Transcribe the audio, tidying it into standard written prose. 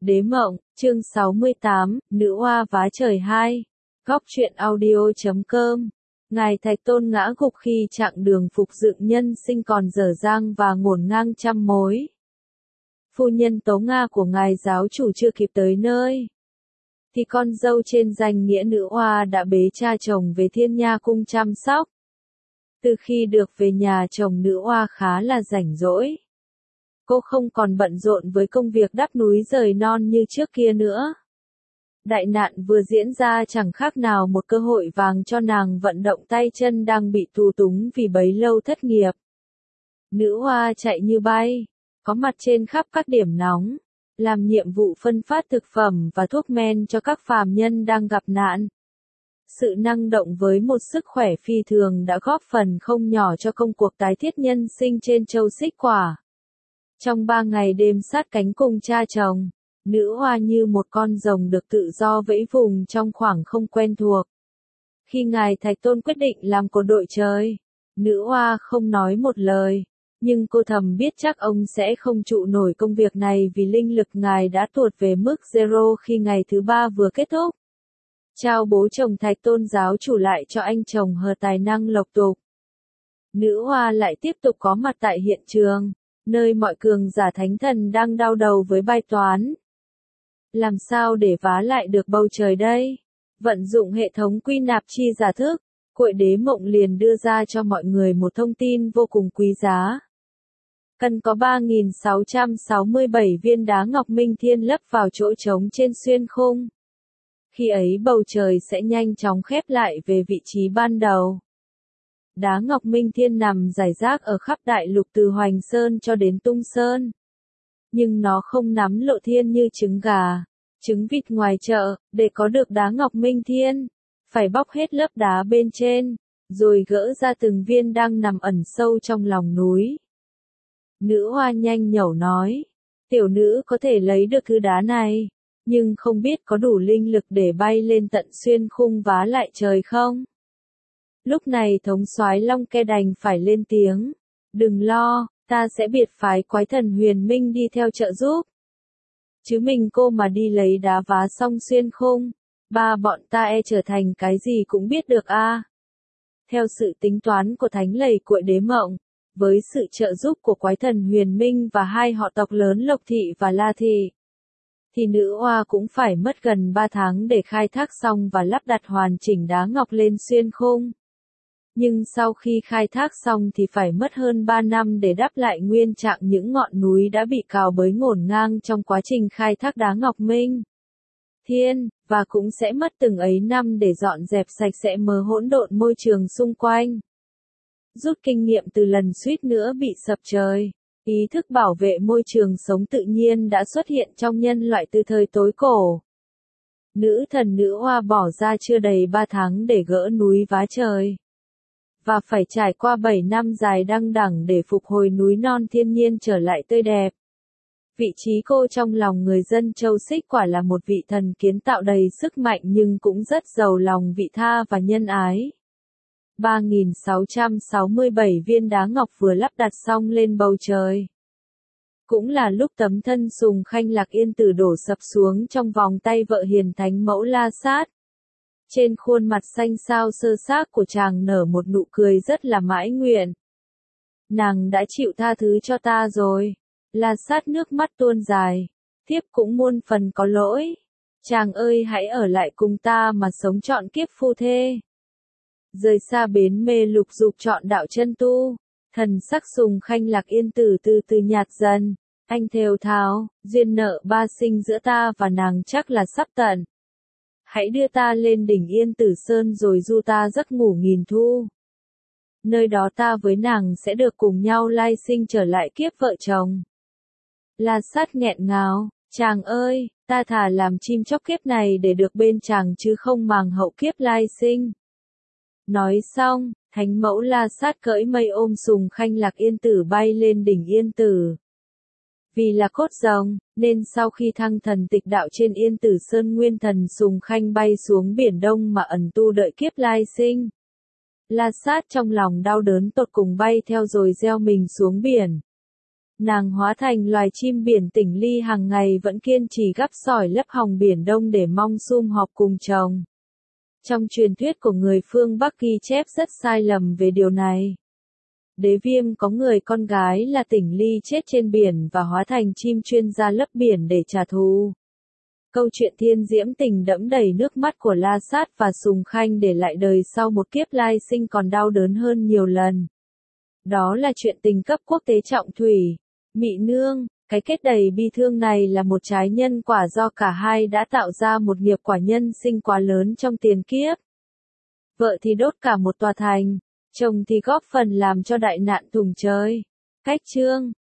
Đế mộng, chương 68, Nữ oa vá trời 2. Góc truyện audio.com. Ngài Thạch Tôn ngã gục khi chặng đường phục dựng nhân sinh còn dở dang và ngổn ngang trăm mối. Phu nhân Tố Nga của ngài giáo chủ chưa kịp tới nơi, thì con dâu trên danh nghĩa nữ oa đã bế cha chồng về Thiên Nha cung chăm sóc. Từ khi được về nhà chồng, nữ oa khá là rảnh rỗi. Cô không còn bận rộn với công việc đắp núi dời non như trước kia nữa. Đại nạn vừa diễn ra chẳng khác nào một cơ hội vàng cho nàng vận động tay chân đang bị tù túng vì bấy lâu thất nghiệp. Nữ oa chạy như bay, có mặt trên khắp các điểm nóng, làm nhiệm vụ phân phát thực phẩm và thuốc men cho các phàm nhân đang gặp nạn. Sự năng động với một sức khỏe phi thường đã góp phần không nhỏ cho công cuộc tái thiết nhân sinh trên châu Xích Quả. Trong 3 ngày đêm sát cánh cùng cha chồng, nữ oa như một con rồng được tự do vẫy vùng trong khoảng không quen thuộc. Khi ngài Thạch Tôn quyết định làm cô đội trời, nữ oa không nói một lời, nhưng cô thầm biết chắc ông sẽ không trụ nổi công việc này vì linh lực ngài đã tuột về mức zero khi ngày thứ 3 vừa kết thúc. Trao bố chồng Thạch Tôn giáo chủ lại cho anh chồng hờ tài năng lộc tục. Nữ oa lại tiếp tục có mặt tại hiện trường, nơi mọi cường giả thánh thần đang đau đầu với bài toán. Làm sao để vá lại được bầu trời đây? Vận dụng hệ thống quy nạp chi giả thức, Quệ Đế Mộng liền đưa ra cho mọi người một thông tin vô cùng quý giá. Cần có 3.667 viên đá ngọc minh thiên lấp vào chỗ trống trên xuyên khung. Khi ấy bầu trời sẽ nhanh chóng khép lại về vị trí ban đầu. Đá ngọc minh thiên nằm rải rác ở khắp đại lục từ Hoành Sơn cho đến Tung Sơn. Nhưng nó không nắm lộ thiên như trứng gà, trứng vịt ngoài chợ. Để có được đá ngọc minh thiên, phải bóc hết lớp đá bên trên, rồi gỡ ra từng viên đang nằm ẩn sâu trong lòng núi. Nữ oa nhanh nhẩu nói, tiểu nữ có thể lấy được thứ đá này, nhưng không biết có đủ linh lực để bay lên tận xuyên khung vá lại trời không? Lúc này thống soái Long Ke đành phải lên tiếng, đừng lo, ta sẽ biệt phái quái thần Huyền Minh đi theo trợ giúp. Chứ mình cô mà đi lấy đá vá xong xuyên khung, ba bọn ta trở thành cái gì cũng biết được a. Theo sự tính toán của thánh lầy Quệ Đế Mộng, với sự trợ giúp của quái thần Huyền Minh và hai họ tộc lớn Lộc Thị và La Thị, thì nữ oa cũng phải mất gần 3 tháng để khai thác xong và lắp đặt hoàn chỉnh đá ngọc lên xuyên khung. Nhưng sau khi khai thác xong thì phải mất hơn 3 năm để đắp lại nguyên trạng những ngọn núi đã bị cào bới ngổn ngang trong quá trình khai thác đá ngọc minh thiên, và cũng sẽ mất từng ấy năm để dọn dẹp sạch sẽ mớ hỗn độn môi trường xung quanh. Rút kinh nghiệm từ lần suýt nữa bị sập trời, ý thức bảo vệ môi trường sống tự nhiên đã xuất hiện trong nhân loại từ thời tối cổ. Nữ thần nữ oa bỏ ra chưa đầy 3 tháng để gỡ núi vá trời, và phải trải qua 7 năm dài đăng đẳng để phục hồi núi non thiên nhiên trở lại tươi đẹp. Vị trí cô trong lòng người dân châu Xích Quả là một vị thần kiến tạo đầy sức mạnh nhưng cũng rất giàu lòng vị tha và nhân ái. 3.667 viên đá ngọc vừa lắp đặt xong lên bầu trời. Cũng là lúc tấm thân Sùng Khanh Lạc Yên Tử đổ sập xuống trong vòng tay vợ hiền thánh mẫu La Sát. Trên khuôn mặt xanh xao sơ xác của chàng nở một nụ cười rất là mãi nguyện. Nàng đã chịu tha thứ cho ta rồi. La Sát nước mắt tuôn dài. Thiếp cũng muôn phần có lỗi. Chàng ơi hãy ở lại cùng ta mà sống trọn kiếp phu thê. Rời xa bến mê lục dục trọn đạo chân tu, thần sắc Sùng Khanh Lạc Yên Tử từ từ nhạt dần. Anh thều thào, duyên nợ ba sinh giữa ta và nàng chắc là sắp tận. Hãy đưa ta lên đỉnh Yên Tử Sơn rồi du ta giấc ngủ nghìn thu. Nơi đó ta với nàng sẽ được cùng nhau lai sinh trở lại kiếp vợ chồng. La Sát nghẹn ngào, chàng ơi, ta thà làm chim chóc kiếp này để được bên chàng chứ không màng hậu kiếp lai sinh. Nói xong, thánh mẫu La Sát cưỡi mây ôm Sùng Khanh Lạc Yên Tử bay lên đỉnh Yên Tử. Vì là cốt rồng, nên sau khi thăng thần tịch đạo trên Yên Tử Sơn, nguyên thần Sùng Khanh bay xuống biển Đông mà ẩn tu đợi kiếp lai sinh. La Sát trong lòng đau đớn tột cùng bay theo rồi gieo mình xuống biển. Nàng hóa thành loài chim biển tỉnh ly hàng ngày vẫn kiên trì gắp sỏi lấp hòng biển Đông để mong sum họp cùng chồng. Trong truyền thuyết của người phương Bắc ghi chép rất sai lầm về điều này. Đế Viêm có người con gái là Tỉnh Ly chết trên biển và hóa thành chim chuyên gia lấp biển để trả thù. Câu chuyện thiên diễm tình đẫm đầy nước mắt của La Sát và Sùng Khanh để lại đời sau một kiếp lai sinh còn đau đớn hơn nhiều lần. Đó là chuyện tình cấp quốc tế trọng thủy. Mị nương, cái kết đầy bi thương này là một trái nhân quả do cả hai đã tạo ra một nghiệp quả nhân sinh quá lớn trong tiền kiếp. Vợ thì đốt cả một tòa thành, chồng thì góp phần làm cho đại nạn thùng trời. Cách chương